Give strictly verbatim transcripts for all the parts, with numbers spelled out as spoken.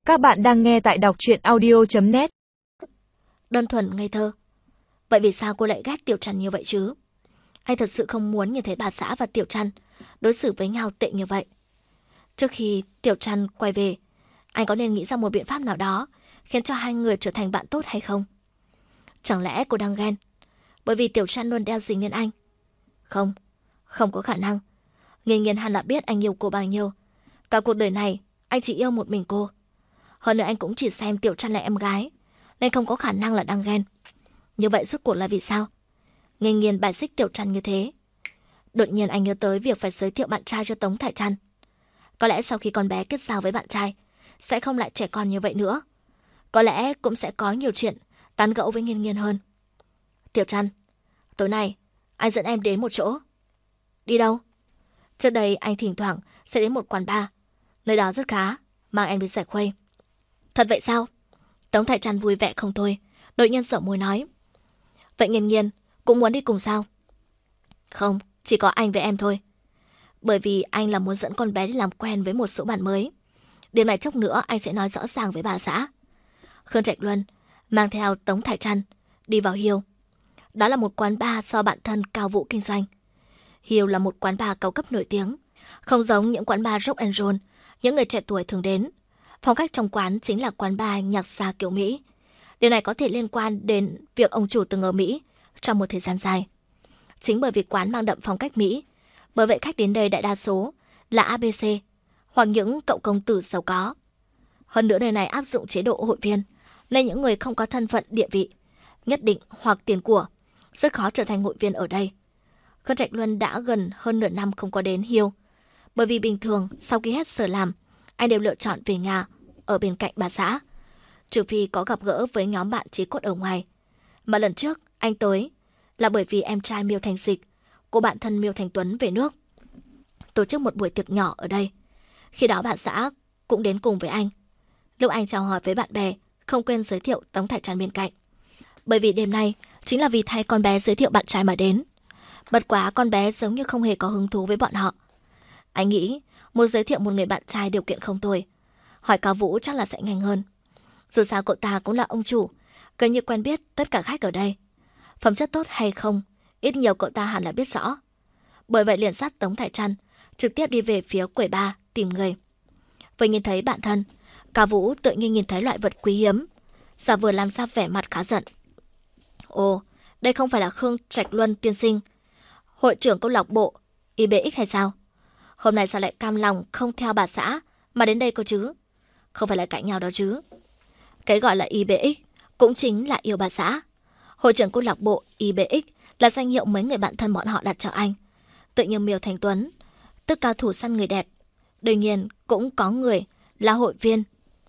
Các bạn đang nghe tại đọc truyện audio chấm net. Đơn thuần ngây thơ. Vậy vì sao cô lại ghét Tiểu Trăn như vậy chứ? Anh thật sự không muốn nhìn thấy bà xã và Tiểu Trăn đối xử với nhau tệ như vậy. Trước khi Tiểu Trăn quay về, anh có nên nghĩ ra một biện pháp nào đó khiến cho hai người trở thành bạn tốt hay không? Chẳng lẽ cô đang ghen bởi vì Tiểu Trăn luôn đeo dính lên anh? Không, không có khả năng. Nghiên Nghiên hẳn đã biết anh yêu cô bao nhiêu. Cả cuộc đời này anh chỉ yêu một mình cô. Hơn nữa anh cũng chỉ xem Tiểu Trăn là em gái, nên không có khả năng là đang ghen. Như vậy rốt cuộc là vì sao? Nghiên Nghiên bài xích Tiểu Trăn như thế. Đột nhiên anh nhớ tới việc phải giới thiệu bạn trai cho Tống Thải Trăn. Có lẽ sau khi con bé kết giao với bạn trai sẽ không lại trẻ con như vậy nữa. Có lẽ cũng sẽ có nhiều chuyện tán gẫu với Nghiên Nghiên hơn. Tiểu Trăn, tối nay anh dẫn em đến một chỗ. Đi đâu? Trước đây anh thỉnh thoảng sẽ đến một quán bar, nơi đó rất khá, mang em đi giải khuây. Thật vậy sao? Tống Thải Trăn vui vẻ không thôi, đột nhiên giở môi nói. Vậy Nghiên Nghiên cũng muốn đi cùng sao? Không, chỉ có anh với em thôi. Bởi vì anh là muốn dẫn con bé đi làm quen với một số bạn mới. Điều này chốc nữa anh sẽ nói rõ ràng với bà xã. Khương Trạch Luân mang theo Tống Thải Trăn đi vào Hiêu. Đó là một quán bar do bạn thân Cao Vũ kinh doanh. Hiêu là một quán bar cao cấp nổi tiếng, không giống những quán bar rock and roll những người trẻ tuổi thường đến. Phong cách trong quán chính là quán bar nhạc xa kiểu Mỹ. Điều này có thể liên quan đến việc ông chủ từng ở Mỹ trong một thời gian dài. Chính bởi vì quán mang đậm phong cách Mỹ, bởi vậy khách đến đây đại đa số là a bê xê hoặc những cậu công tử giàu có. Hơn nữa nơi này áp dụng chế độ hội viên, nên những người không có thân phận địa vị nhất định hoặc tiền của rất khó trở thành hội viên ở đây. Khương Trạch Luân đã gần hơn nửa năm không có đến Hiêu, bởi vì bình thường sau khi hết giờ làm, anh đều lựa chọn về nhà ở bên cạnh bà xã, trừ phi có gặp gỡ với nhóm bạn chí cốt ở ngoài. Mà lần trước anh tới là bởi vì em trai Miêu Thành Dịch, cô bạn thân Miêu Thành Tuấn về nước, tổ chức một buổi tiệc nhỏ ở đây. Khi đó bà xã cũng đến cùng với anh. Lúc anh chào hỏi với bạn bè, không quên giới thiệu Tống Thải Trăn bên cạnh, bởi vì đêm nay chính là vì thay con bé giới thiệu bạn trai mà đến. Bất quá con bé giống như không hề có hứng thú với bọn họ. Anh nghĩ muốn giới thiệu một người bạn trai điều kiện không tồi, hỏi Cao Vũ chắc là sẽ nhanh hơn. Dù sao cậu ta cũng là ông chủ, gần như quen biết tất cả khách ở đây. Phẩm chất tốt hay không, ít nhiều cậu ta hẳn là biết rõ. Bởi vậy liền dắt Tống Thải Trăn trực tiếp đi về phía quầy bar tìm người. Vừa nhìn thấy bạn thân, Cao Vũ tự nhiên nhìn thấy loại vật quý hiếm, giả vừa làm ra vẻ mặt khá giận. Ồ, đây không phải là Khương Trạch Luân tiên sinh, hội trưởng câu lạc bộ i bê ích hay sao? Hôm nay sao lại cam lòng không theo bà xã mà đến đây cơ chứ? Không phải là cãi nhau đó chứ? Cái gọi là i bê ích cũng chính là yêu bà xã. Hội trưởng câu lạc bộ i bê ích là danh hiệu mấy người bạn thân bọn họ đặt cho anh. Tự như Miêu Thành Tuấn, tức cao thủ săn người đẹp, đương nhiên cũng có người là hội viên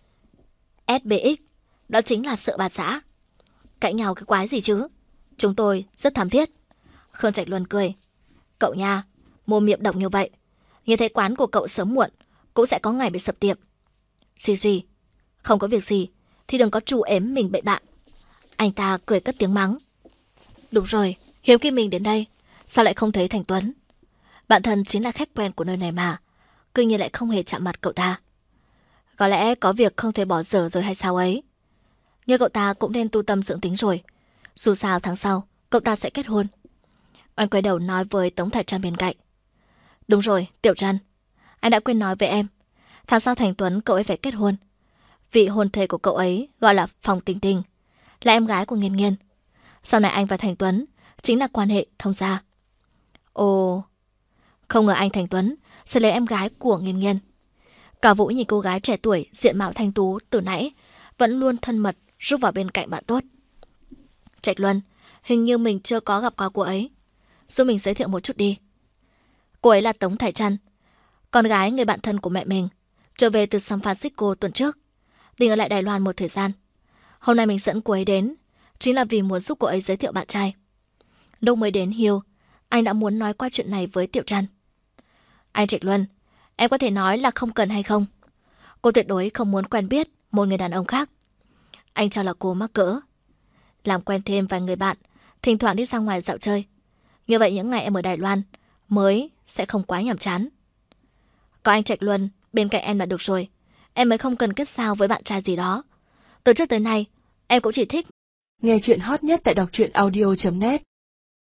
ét bê ích, đó chính là sợ bà xã. Cãi nhau cái quái gì chứ? Chúng tôi rất thắm thiết. Khương Trạch Luân cười. Cậu nha, mồm miệng độc như vậy, nhìn thấy quán của cậu sớm muộn cũng sẽ có ngày bị sập tiệm. Suy suy, không có việc gì thì đừng có trù ếm mình bậy bạ. Anh ta cười cất tiếng mắng. Đúng rồi, hiếm khi mình đến đây, sao lại không thấy Thành Tuấn? Bạn thân chính là khách quen của nơi này mà, cứ như lại không hề chạm mặt cậu ta. Có lẽ có việc không thể bỏ dở rồi hay sao ấy. Nhưng cậu ta cũng nên tu tâm dưỡng tính rồi. Dù sao tháng sau cậu ta sẽ kết hôn. Anh quay đầu nói với Tống Thải Trăn bên cạnh. Đúng rồi, Tiểu Trăn, anh đã quên nói với em, tháng sau Thành Tuấn cậu ấy phải kết hôn. Vị hôn thê của cậu ấy gọi là Phòng Tình Tình, là em gái của Nghiên Nghiên. Sau này anh và Thành Tuấn chính là quan hệ thông gia. Ồ, không ngờ anh Thành Tuấn sẽ lấy em gái của Nghiên Nghiên. Cả Vũ nhìn cô gái trẻ tuổi diện mạo thanh tú từ nãy vẫn luôn thân mật rút vào bên cạnh bạn tốt. Trạch Luân, hình như mình chưa có gặp qua cô ấy, giúp mình giới thiệu một chút đi. Cô ấy là Tống Thải Trăn, con gái người bạn thân của mẹ mình, trở về từ San Francisco tuần trước, định ở lại Đài Loan một thời gian. Hôm nay mình dẫn cô ấy đến chính là vì muốn giúp cô ấy giới thiệu bạn trai. Lúc mới đến Hiêu, anh đã muốn nói qua chuyện này với Tiểu Trăn. Anh Trạch Luân, em có thể nói là không cần hay không? Cô tuyệt đối không muốn quen biết một người đàn ông khác. Anh cho là cô mắc cỡ. Làm quen thêm vài người bạn, thỉnh thoảng đi ra ngoài dạo chơi. Như vậy những ngày em ở Đài Loan mới sẽ không quá nhàm chán. Có anh Trạch Luân bên cạnh em là được rồi. em mới không cần kết giao với bạn trai gì đó. Từ trước tới nay, em cũng chỉ thích Nghe chuyện hot nhất tại đọc truyện audio chấm net.